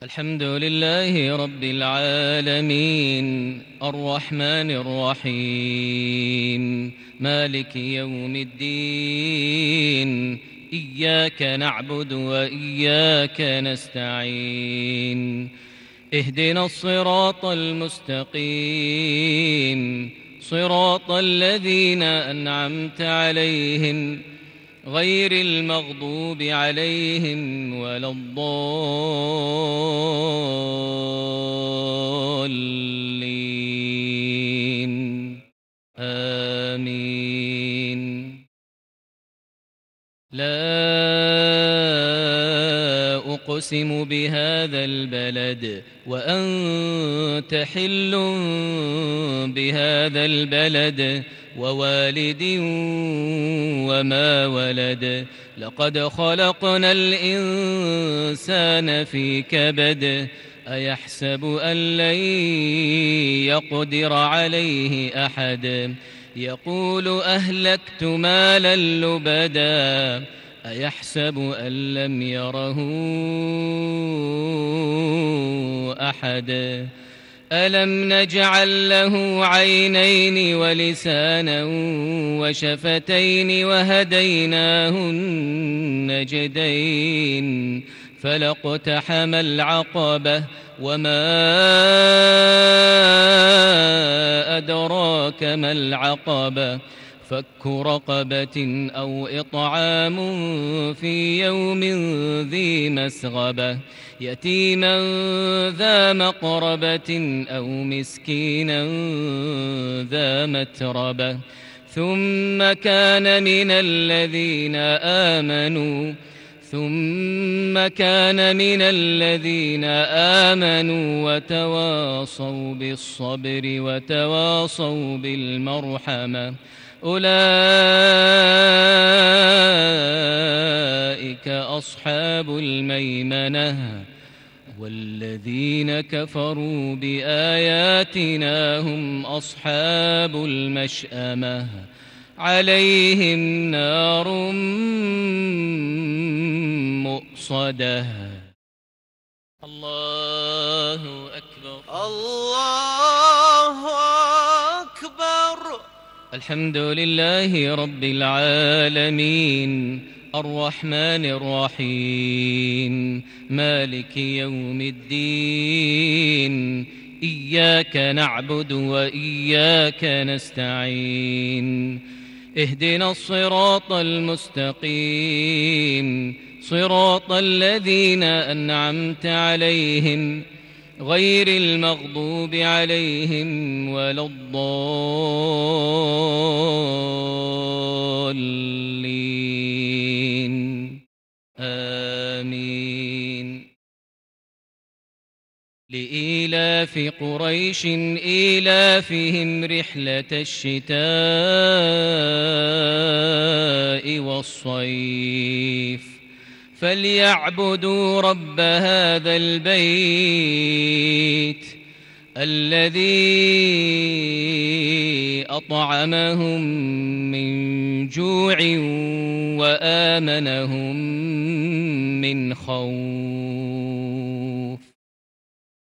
الحمد لله رب العالمين الرحمن الرحيم مالك يوم الدين إياك نعبد وإياك نستعين اهدنا الصراط المستقيم صراط الذين أنعمت عليهم غير المغضوب عليهم ولا الضالين آمين. لا أقسم بهذا البلد وأنت حل بهذا البلد ووالد وما ولد لقد خلقنا الإنسان في كبد أيحسب أن لن يقدر عليه أحد يقول أهلكت مالا لبدا أيحسب أن لم يره أحد ألم نجعل له عينين ولسانا وشفتين وهديناه النجدين فلاقتحم العقبة وما أدراك ما العقبة فك رقبة أو إطعام في يوم ذي مسغبة يتيما ذا مقربة أو مسكينا ذا متربة ثم كان من الذين آمنوا وتواصوا بالصبر وتواصوا بالمرحمة أولئك أصحاب الميمنة والذين كفروا بآياتنا هم أصحاب المشأمة عليهم نار مؤصدة. الله أكبر الله أكبر. الحمد لله رب العالمين الرحمن الرحيم مالك يوم الدين إياك نعبد وإياك نستعين اهدنا الصراط المستقيم صراط الذين أنعمت عليهم غير المغضوب عليهم ولا الضالين آمين. لإيلاف قريش إيلافهم رحلة الشتاء والصيف فليعبدوا رب هذا البيت الذي أطعمهم من جوع وآمنهم من خوف.